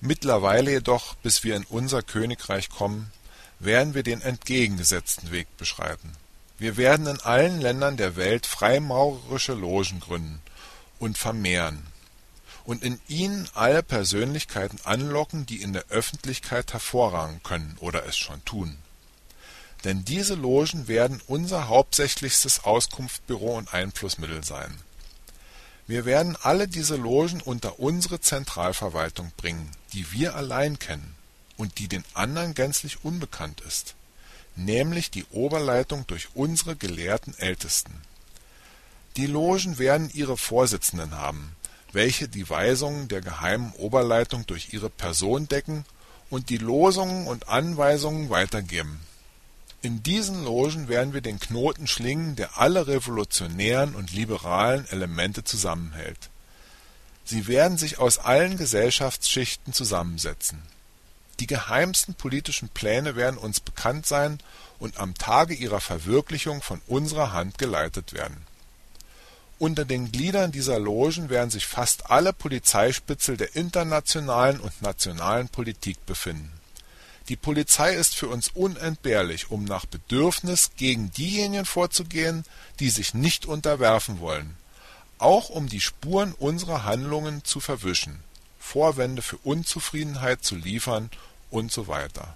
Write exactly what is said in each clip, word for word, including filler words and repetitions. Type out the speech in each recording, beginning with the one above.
Mittlerweile jedoch, bis wir in unser Königreich kommen, werden wir den entgegengesetzten Weg beschreiten. Wir werden in allen Ländern der Welt freimaurerische Logen gründen und vermehren und in ihnen alle Persönlichkeiten anlocken, die in der Öffentlichkeit hervorragen können oder es schon tun. Denn diese Logen werden unser hauptsächlichstes Auskunftsbüro und Einflussmittel sein. Wir werden alle diese Logen unter unsere Zentralverwaltung bringen, die wir allein kennen und die den anderen gänzlich unbekannt ist, nämlich die Oberleitung durch unsere gelehrten Ältesten. Die Logen werden ihre Vorsitzenden haben, welche die Weisungen der geheimen Oberleitung durch ihre Person decken und die Losungen und Anweisungen weitergeben. In diesen Logen werden wir den Knoten schlingen, der alle revolutionären und liberalen Elemente zusammenhält. Sie werden sich aus allen Gesellschaftsschichten zusammensetzen. Die geheimsten politischen Pläne werden uns bekannt sein und am Tage ihrer Verwirklichung von unserer Hand geleitet werden. Unter den Gliedern dieser Logen werden sich fast alle Polizeispitzel der internationalen und nationalen Politik befinden. Die Polizei ist für uns unentbehrlich, um nach Bedürfnis gegen diejenigen vorzugehen, die sich nicht unterwerfen wollen, auch um die Spuren unserer Handlungen zu verwischen, Vorwände für Unzufriedenheit zu liefern und so weiter.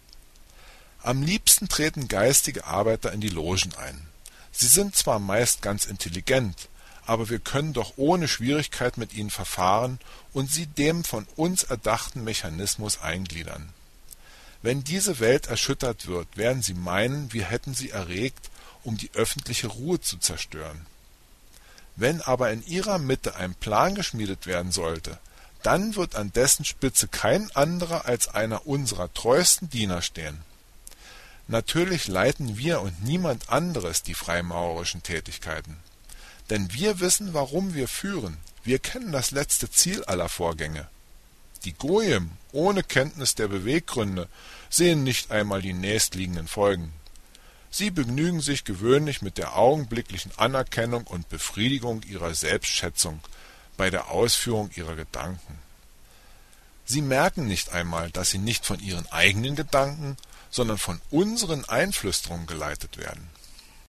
Am liebsten treten geistige Arbeiter in die Logen ein. Sie sind zwar meist ganz intelligent, aber wir können doch ohne Schwierigkeit mit ihnen verfahren und sie dem von uns erdachten Mechanismus eingliedern. Wenn diese Welt erschüttert wird, werden sie meinen, wir hätten sie erregt, um die öffentliche Ruhe zu zerstören. Wenn aber in ihrer Mitte ein Plan geschmiedet werden sollte, dann wird an dessen Spitze kein anderer als einer unserer treuesten Diener stehen. Natürlich leiten wir und niemand anderes die freimaurerischen Tätigkeiten. Denn wir wissen, warum wir führen. Wir kennen das letzte Ziel aller Vorgänge. Die Goyim, ohne Kenntnis der Beweggründe, sehen nicht einmal die nächstliegenden Folgen. Sie begnügen sich gewöhnlich mit der augenblicklichen Anerkennung und Befriedigung ihrer Selbstschätzung bei der Ausführung ihrer Gedanken. Sie merken nicht einmal, dass sie nicht von ihren eigenen Gedanken, sondern von unseren Einflüsterungen geleitet werden.